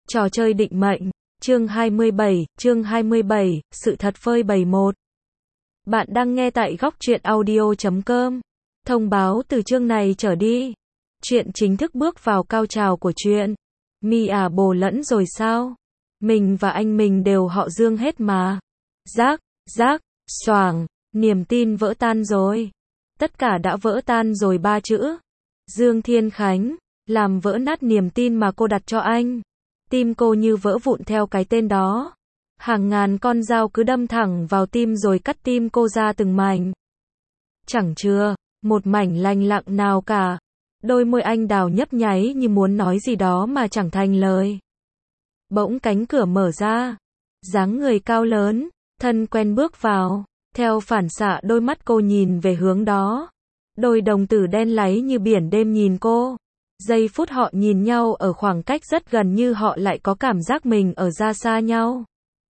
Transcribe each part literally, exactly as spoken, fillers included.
Trò chơi định mệnh, chương hai mươi bảy, chương hai mươi bảy, sự thật phơi bày một. Bạn đang nghe tại góc truyện audio chấm com. Thông báo từ chương này trở đi. Chuyện chính thức bước vào cao trào của chuyện. Mi à bồ lẫn rồi sao? Mình và anh mình đều họ Dương hết mà. Rác, rác, xoàng, niềm tin vỡ tan rồi. Tất cả đã vỡ tan rồi ba chữ. Dương Thiên Khánh, làm vỡ nát niềm tin mà cô đặt cho anh. Tim cô như vỡ vụn theo cái tên đó. Hàng ngàn con dao cứ đâm thẳng vào tim rồi cắt tim cô ra từng mảnh. Chẳng chừa một mảnh lành lặng nào cả. Đôi môi anh đào nhấp nháy như muốn nói gì đó mà chẳng thành lời. Bỗng cánh cửa mở ra. Dáng người cao lớn, thân quen bước vào. Theo phản xạ đôi mắt cô nhìn về hướng đó. Đôi đồng tử đen láy như biển đêm nhìn cô. Giây phút họ nhìn nhau ở khoảng cách rất gần như họ lại có cảm giác mình ở ra xa nhau.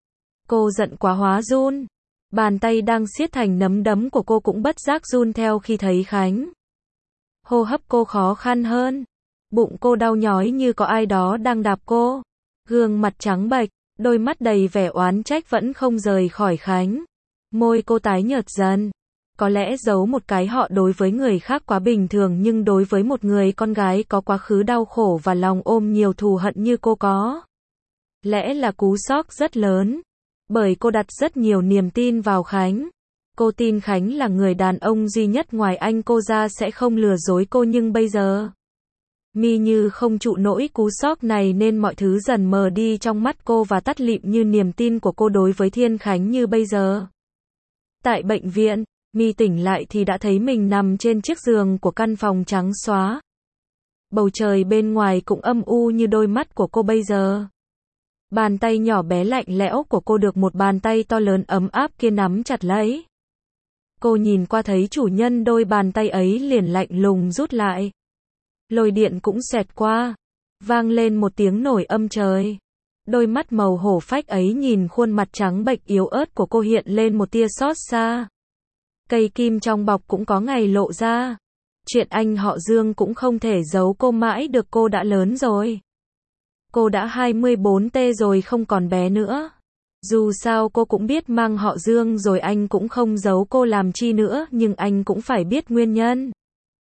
Cô giận quá hóa run. Bàn tay đang siết thành nắm đấm của cô cũng bất giác run theo khi thấy Khánh. Hô hấp cô khó khăn hơn. Bụng cô đau nhói như có ai đó đang đạp cô. Gương mặt trắng bệch, đôi mắt đầy vẻ oán trách vẫn không rời khỏi Khánh. Môi cô tái nhợt dần. Có lẽ giấu một cái họ đối với người khác quá bình thường nhưng đối với một người con gái có quá khứ đau khổ và lòng ôm nhiều thù hận như cô có. Lẽ là cú sốc rất lớn. Bởi cô đặt rất nhiều niềm tin vào Khánh. Cô tin Khánh là người đàn ông duy nhất ngoài anh cô ra sẽ không lừa dối cô nhưng bây giờ. Mi như không trụ nổi cú sốc này nên mọi thứ dần mờ đi trong mắt cô và tắt lịm như niềm tin của cô đối với Thiên Khánh như bây giờ. Tại bệnh viện. Mi tỉnh lại thì đã thấy mình nằm trên chiếc giường của căn phòng trắng xóa. Bầu trời bên ngoài cũng âm u như đôi mắt của cô bây giờ. Bàn tay nhỏ bé lạnh lẽo của cô được một bàn tay to lớn ấm áp kia nắm chặt lấy. Cô nhìn qua thấy chủ nhân đôi bàn tay ấy liền lạnh lùng rút lại. Lôi điện cũng xẹt qua. Vang lên một tiếng nổi âm trời. Đôi mắt màu hổ phách ấy nhìn khuôn mặt trắng bệch yếu ớt của cô hiện lên một tia xót xa. Cây kim trong bọc cũng có ngày lộ ra. Chuyện anh họ Dương cũng không thể giấu cô mãi được, cô đã lớn rồi. Cô đã hai mươi bốn tê rồi không còn bé nữa. Dù sao cô cũng biết mang họ Dương rồi anh cũng không giấu cô làm chi nữa nhưng anh cũng phải biết nguyên nhân.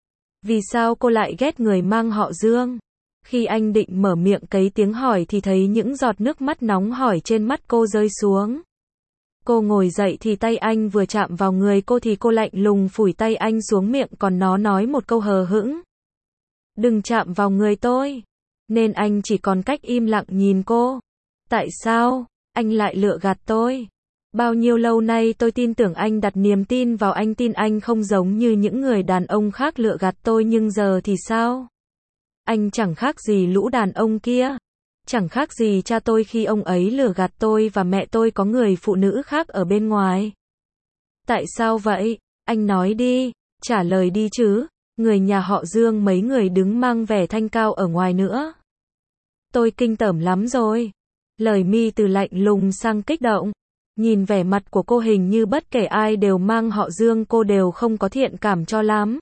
Vì sao cô lại ghét người mang họ Dương? Khi anh định mở miệng cấy tiếng hỏi thì thấy những giọt nước mắt nóng hổi trên mắt cô rơi xuống. Cô ngồi dậy thì tay anh vừa chạm vào người cô thì cô lạnh lùng phủi tay anh xuống miệng còn nó nói một câu hờ hững. Đừng chạm vào người tôi. Nên anh chỉ còn cách im lặng nhìn cô. Tại sao? Anh lại lừa gạt tôi. Bao nhiêu lâu nay tôi tin tưởng anh đặt niềm tin vào anh tin anh không giống như những người đàn ông khác lừa gạt tôi nhưng giờ thì sao? Anh chẳng khác gì lũ đàn ông kia. Chẳng khác gì cha tôi khi ông ấy lừa gạt tôi và mẹ tôi có người phụ nữ khác ở bên ngoài. Tại sao vậy? Anh nói đi, trả lời đi chứ. Người nhà họ Dương mấy người đứng mang vẻ thanh cao ở ngoài nữa. Tôi kinh tởm lắm rồi. Lời Mi từ lạnh lùng sang kích động. Nhìn vẻ mặt của cô hình như bất kể ai đều mang họ Dương cô đều không có thiện cảm cho lắm.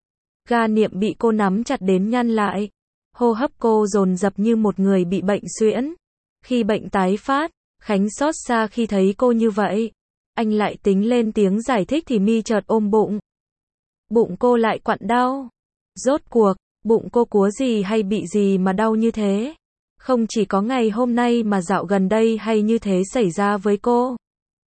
Ga niệm bị cô nắm chặt đến nhăn lại. Hô hấp cô dồn dập như một người bị bệnh suyễn. Khi bệnh tái phát, Khánh xót xa khi thấy cô như vậy. Anh lại tính lên tiếng giải thích thì Mi chợt ôm bụng. Bụng cô lại quặn đau. Rốt cuộc, bụng cô cúa gì hay bị gì mà đau như thế? Không chỉ có ngày hôm nay mà dạo gần đây hay như thế xảy ra với cô.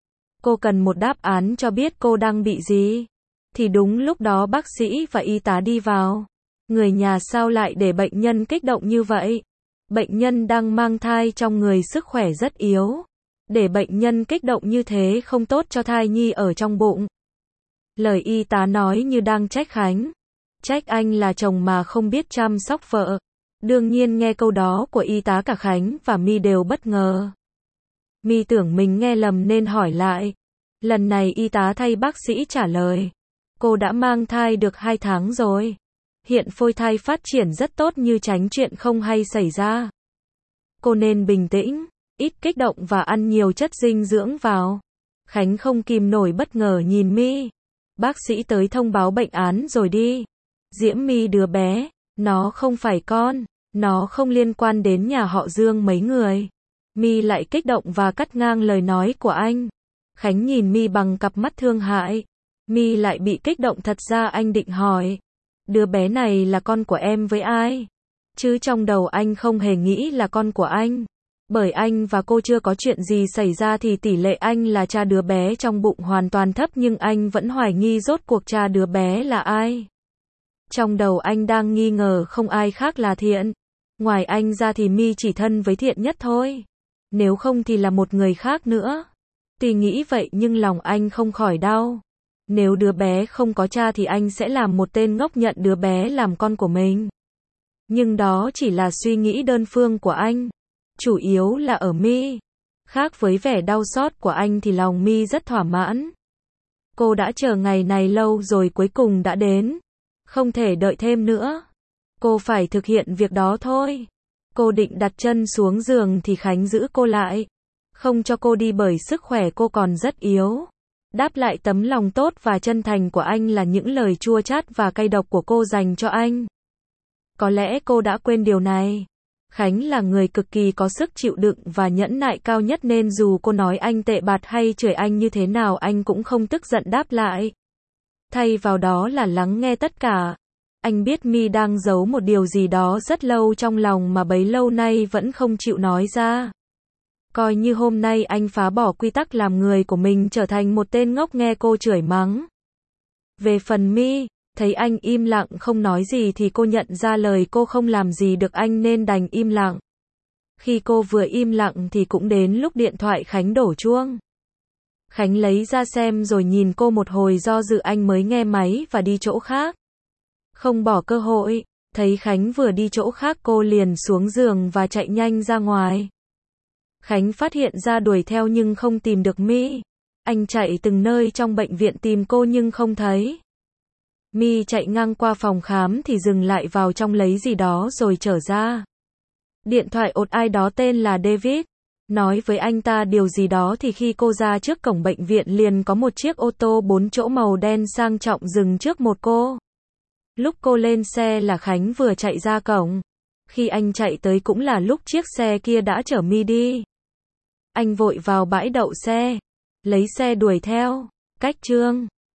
Cô cần một đáp án cho biết cô đang bị gì. Thì đúng lúc đó bác sĩ và y tá đi vào. Người nhà sao lại để bệnh nhân kích động như vậy? Bệnh nhân đang mang thai trong người sức khỏe rất yếu. Để bệnh nhân kích động như thế không tốt cho thai nhi ở trong bụng. Lời y tá nói như đang trách Khánh. Trách anh là chồng mà không biết chăm sóc vợ. Đương nhiên nghe câu đó của y tá cả Khánh và Mi đều bất ngờ. Mi tưởng mình nghe lầm nên hỏi lại. Lần này y tá thay bác sĩ trả lời. Cô đã mang thai được hai tháng rồi. Hiện phôi thai phát triển rất tốt như tránh chuyện không hay xảy ra. Cô nên bình tĩnh, ít kích động và ăn nhiều chất dinh dưỡng vào. Khánh không kìm nổi bất ngờ nhìn Mi. Bác sĩ tới thông báo bệnh án rồi đi. Diễm My đứa bé, nó không phải con. Nó không liên quan đến nhà họ Dương mấy người. My lại kích động và cắt ngang lời nói của anh. Khánh nhìn My bằng cặp mắt thương hại. My lại bị kích động, thật ra anh định hỏi. Đứa bé này là con của em với ai? Chứ trong đầu anh không hề nghĩ là con của anh. Bởi anh và cô chưa có chuyện gì xảy ra thì tỷ lệ anh là cha đứa bé trong bụng hoàn toàn thấp, nhưng anh vẫn hoài nghi rốt cuộc cha đứa bé là ai. Trong đầu anh đang nghi ngờ không ai khác là Thiện. Ngoài anh ra thì My chỉ thân với Thiện nhất thôi. Nếu không thì là một người khác nữa. Tuy nghĩ vậy nhưng lòng anh không khỏi đau. Nếu đứa bé không có cha thì anh sẽ làm một tên ngốc nhận đứa bé làm con của mình. Nhưng đó chỉ là suy nghĩ đơn phương của anh. Chủ yếu là ở My. Khác với vẻ đau xót của anh thì lòng My rất thỏa mãn. Cô đã chờ ngày này lâu rồi, cuối cùng đã đến. Không thể đợi thêm nữa. Cô phải thực hiện việc đó thôi. Cô định đặt chân xuống giường thì Khánh giữ cô lại. Không cho cô đi bởi sức khỏe cô còn rất yếu. Đáp lại tấm lòng tốt và chân thành của anh là những lời chua chát và cay độc của cô dành cho anh. Có lẽ cô đã quên điều này. Khánh là người cực kỳ có sức chịu đựng và nhẫn nại cao nhất, nên dù cô nói anh tệ bạc hay chửi anh như thế nào anh cũng không tức giận đáp lại. Thay vào đó là lắng nghe tất cả. Anh biết My đang giấu một điều gì đó rất lâu trong lòng mà bấy lâu nay vẫn không chịu nói ra. Coi như hôm nay anh phá bỏ quy tắc làm người của mình, trở thành một tên ngốc nghe cô chửi mắng. Về phần My, thấy anh im lặng không nói gì thì cô nhận ra lời cô không làm gì được anh nên đành im lặng. Khi cô vừa im lặng thì cũng đến lúc điện thoại Khánh đổ chuông. Khánh lấy ra xem rồi nhìn cô một hồi do dự, anh mới nghe máy và đi chỗ khác. Không bỏ cơ hội, thấy Khánh vừa đi chỗ khác cô liền xuống giường và chạy nhanh ra ngoài. Khánh phát hiện ra đuổi theo nhưng không tìm được My. Anh chạy từng nơi trong bệnh viện tìm cô nhưng không thấy. My chạy ngang qua phòng khám thì dừng lại vào trong lấy gì đó rồi trở ra. Điện thoại ột ai đó tên là David. Nói với anh ta điều gì đó thì khi cô ra trước cổng bệnh viện liền có một chiếc ô tô bốn chỗ màu đen sang trọng dừng trước một cô. Lúc cô lên xe là Khánh vừa chạy ra cổng. Khi anh chạy tới cũng là lúc chiếc xe kia đã chở My đi. Anh vội vào bãi đậu xe, lấy xe đuổi theo. Cách chương